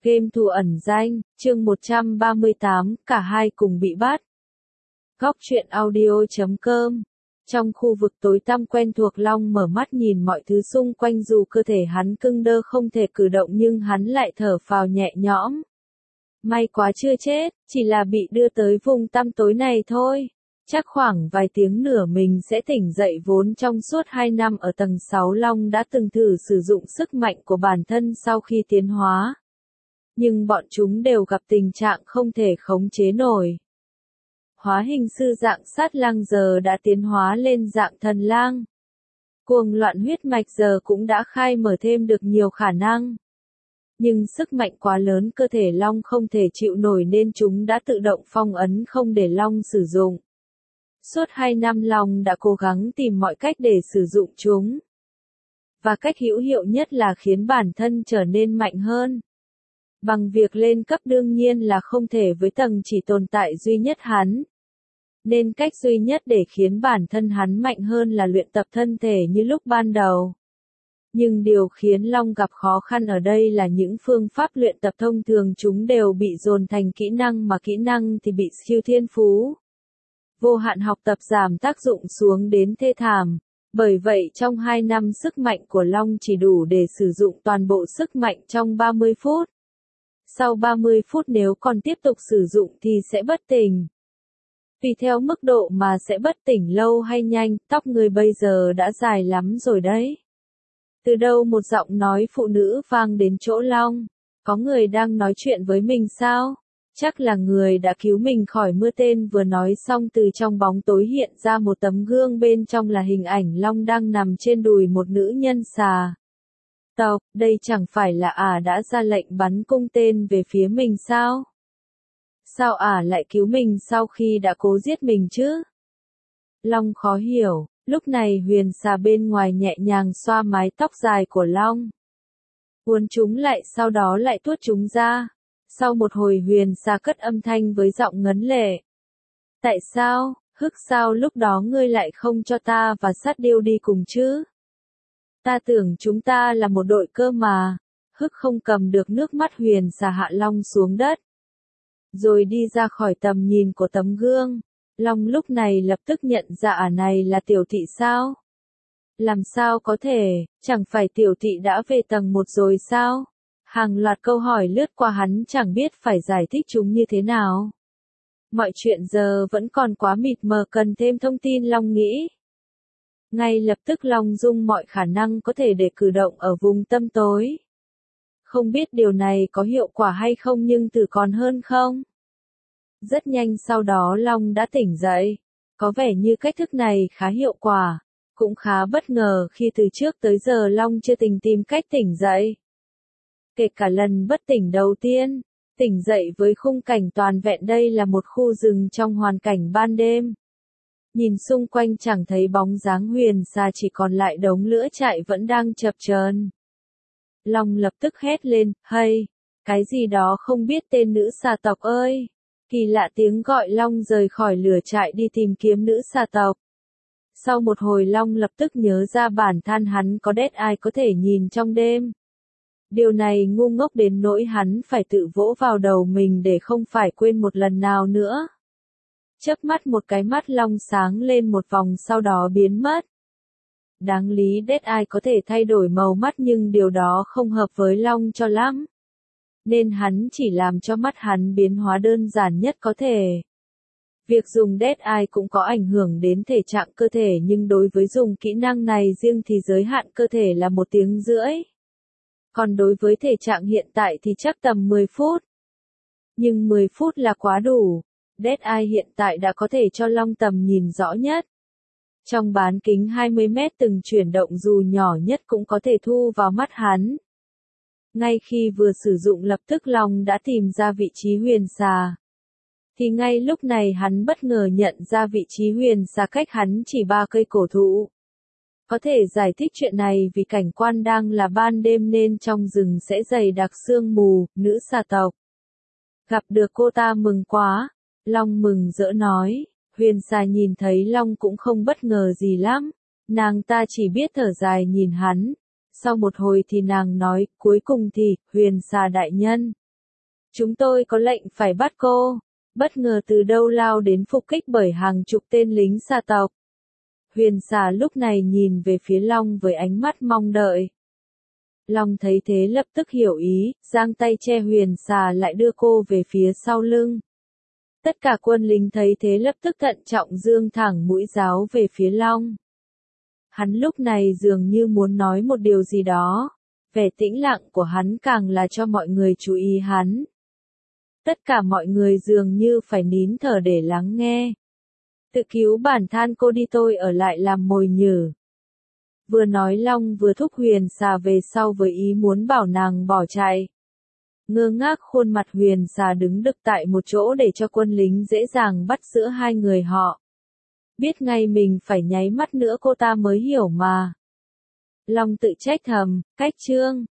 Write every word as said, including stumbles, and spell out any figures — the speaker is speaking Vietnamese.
Game thủ ẩn danh, chương một trăm ba mươi tám, cả hai cùng bị bắt. Góc truyện audio chấm com. Trong khu vực tối tăm quen thuộc, Long mở mắt nhìn mọi thứ xung quanh, dù cơ thể hắn cứng đơ không thể cử động nhưng hắn lại thở phào nhẹ nhõm. May quá chưa chết, chỉ là bị đưa tới vùng tăm tối này thôi. Chắc khoảng vài tiếng nữa mình sẽ tỉnh dậy. Vốn trong suốt hai năm ở tầng sáu, Long đã từng thử sử dụng sức mạnh của bản thân sau khi tiến hóa. Nhưng bọn chúng đều gặp tình trạng không thể khống chế nổi. Hóa hình sư dạng sát lang giờ đã tiến hóa lên dạng thần lang. Cuồng loạn huyết mạch giờ cũng đã khai mở thêm được nhiều khả năng. Nhưng sức mạnh quá lớn, cơ thể Long không thể chịu nổi nên chúng đã tự động phong ấn không để Long sử dụng. Suốt hai năm Long đã cố gắng tìm mọi cách để sử dụng chúng. Và cách hữu hiệu nhất là khiến bản thân trở nên mạnh hơn. Bằng việc lên cấp đương nhiên là không thể với tầng chỉ tồn tại duy nhất hắn. Nên cách duy nhất để khiến bản thân hắn mạnh hơn là luyện tập thân thể như lúc ban đầu. Nhưng điều khiến Long gặp khó khăn ở đây là những phương pháp luyện tập thông thường chúng đều bị dồn thành kỹ năng, mà kỹ năng thì bị siêu thiên phú. Vô hạn học tập giảm tác dụng xuống đến thê thảm. Bởi vậy trong hai năm sức mạnh của Long chỉ đủ để sử dụng toàn bộ sức mạnh trong ba mươi phút. Sau ba mươi phút nếu còn tiếp tục sử dụng thì sẽ bất tỉnh. Tùy theo mức độ mà sẽ bất tỉnh lâu hay nhanh, tóc người bây giờ đã dài lắm rồi đấy. Từ đâu một giọng nói phụ nữ vang đến chỗ Long. Có người đang nói chuyện với mình sao? Chắc là người đã cứu mình khỏi mưa. Tên vừa nói xong, từ trong bóng tối hiện ra một tấm gương, bên trong là hình ảnh Long đang nằm trên đùi một nữ nhân xà tộc. Đây chẳng phải là ả đã ra lệnh bắn cung tên về phía mình sao? Sao ả lại cứu mình sau khi đã cố giết mình chứ? Long khó hiểu. Lúc này huyền xà bên ngoài nhẹ nhàng xoa mái tóc dài của Long. Uốn chúng lại, sau đó lại tuốt chúng ra. Sau một hồi huyền xà cất âm thanh với giọng ngấn lệ. Tại sao, hức sao lúc đó ngươi lại không cho ta và sát điêu đi cùng chứ? Ta tưởng chúng ta là một đội cơ mà. Hức không cầm được nước mắt, huyền xà hạ Long xuống đất. Rồi đi ra khỏi tầm nhìn của tấm gương. Long lúc này lập tức nhận ra ả này là tiểu thị sao? Làm sao có thể, chẳng phải tiểu thị đã về tầng một rồi sao? Hàng loạt câu hỏi lướt qua hắn, chẳng biết phải giải thích chúng như thế nào. Mọi chuyện giờ vẫn còn quá mịt mờ, cần thêm thông tin, Long nghĩ. Ngay lập tức Long dùng mọi khả năng có thể để cử động ở vùng tăm tối. Không biết điều này có hiệu quả hay không, nhưng thử còn hơn không? Rất nhanh sau đó Long đã tỉnh dậy. Có vẻ như cách thức này khá hiệu quả. Cũng khá bất ngờ khi từ trước tới giờ Long chưa từng tìm cách tỉnh dậy. Kể cả lần bất tỉnh đầu tiên, tỉnh dậy với khung cảnh toàn vẹn. Đây là một khu rừng trong hoàn cảnh ban đêm. Nhìn xung quanh chẳng thấy bóng dáng huyền xà, chỉ còn lại đống lửa trại vẫn đang chập chờn. Long lập tức hét lên, hay, cái gì đó không biết tên nữ xà tộc ơi. Kỳ lạ tiếng gọi Long rời khỏi lửa trại đi tìm kiếm nữ xà tộc. Sau một hồi Long lập tức nhớ ra bản thân hắn có đét ai có thể nhìn trong đêm. Điều này ngu ngốc đến nỗi hắn phải tự vỗ vào đầu mình để không phải quên một lần nào nữa. Chớp mắt một cái, mắt Long sáng lên một vòng sau đó biến mất. Đáng lý đét ai có thể thay đổi màu mắt nhưng điều đó không hợp với Long cho lắm. Nên hắn chỉ làm cho mắt hắn biến hóa đơn giản nhất có thể. Việc dùng Dead Eye cũng có ảnh hưởng đến thể trạng cơ thể, nhưng đối với dùng kỹ năng này riêng thì giới hạn cơ thể là một tiếng rưỡi. Còn đối với thể trạng hiện tại thì chắc tầm mười phút. Nhưng mười phút là quá đủ. Dead Eye hiện tại đã có thể cho Long tầm nhìn rõ nhất. Trong bán kính hai mươi mét, từng chuyển động dù nhỏ nhất cũng có thể thu vào mắt hắn. Ngay khi vừa sử dụng lập tức Long đã tìm ra vị trí huyền xà. Thì ngay lúc này hắn bất ngờ nhận ra vị trí huyền xà cách hắn chỉ ba cây cổ thụ. Có thể giải thích chuyện này vì cảnh quan đang là ban đêm nên trong rừng sẽ dày đặc sương mù. Nữ xà tộc. Gặp được cô ta mừng quá. Long mừng rỡ nói. Huyền xà nhìn thấy Long cũng không bất ngờ gì lắm. Nàng ta chỉ biết thở dài nhìn hắn. Sau một hồi thì nàng nói, cuối cùng thì, huyền xà đại nhân, Chúng tôi có lệnh phải bắt cô. Bất ngờ từ đâu lao đến phục kích bởi hàng chục tên lính xà tộc. Huyền xà lúc này nhìn về phía Long với ánh mắt mong đợi. Long thấy thế lập tức hiểu ý, giang tay che huyền xà lại đưa cô về phía sau lưng. Tất cả quân lính thấy thế lập tức thận trọng dương thẳng mũi giáo về phía Long. Hắn lúc này dường như muốn nói một điều gì đó. Vẻ tĩnh lặng của hắn càng là cho mọi người chú ý hắn. Tất cả mọi người dường như phải nín thở để lắng nghe. Tự cứu bản than cô đi, tôi ở lại làm mồi nhử. Vừa nói Long vừa thúc huyền xà về sau với ý muốn bảo nàng bỏ chạy. Ngơ ngác khuôn mặt huyền xà đứng đực tại một chỗ để cho quân lính dễ dàng bắt giữa hai người họ. Biết ngay mình phải nháy mắt nữa cô ta mới hiểu mà. Long tự trách thầm, cách chương.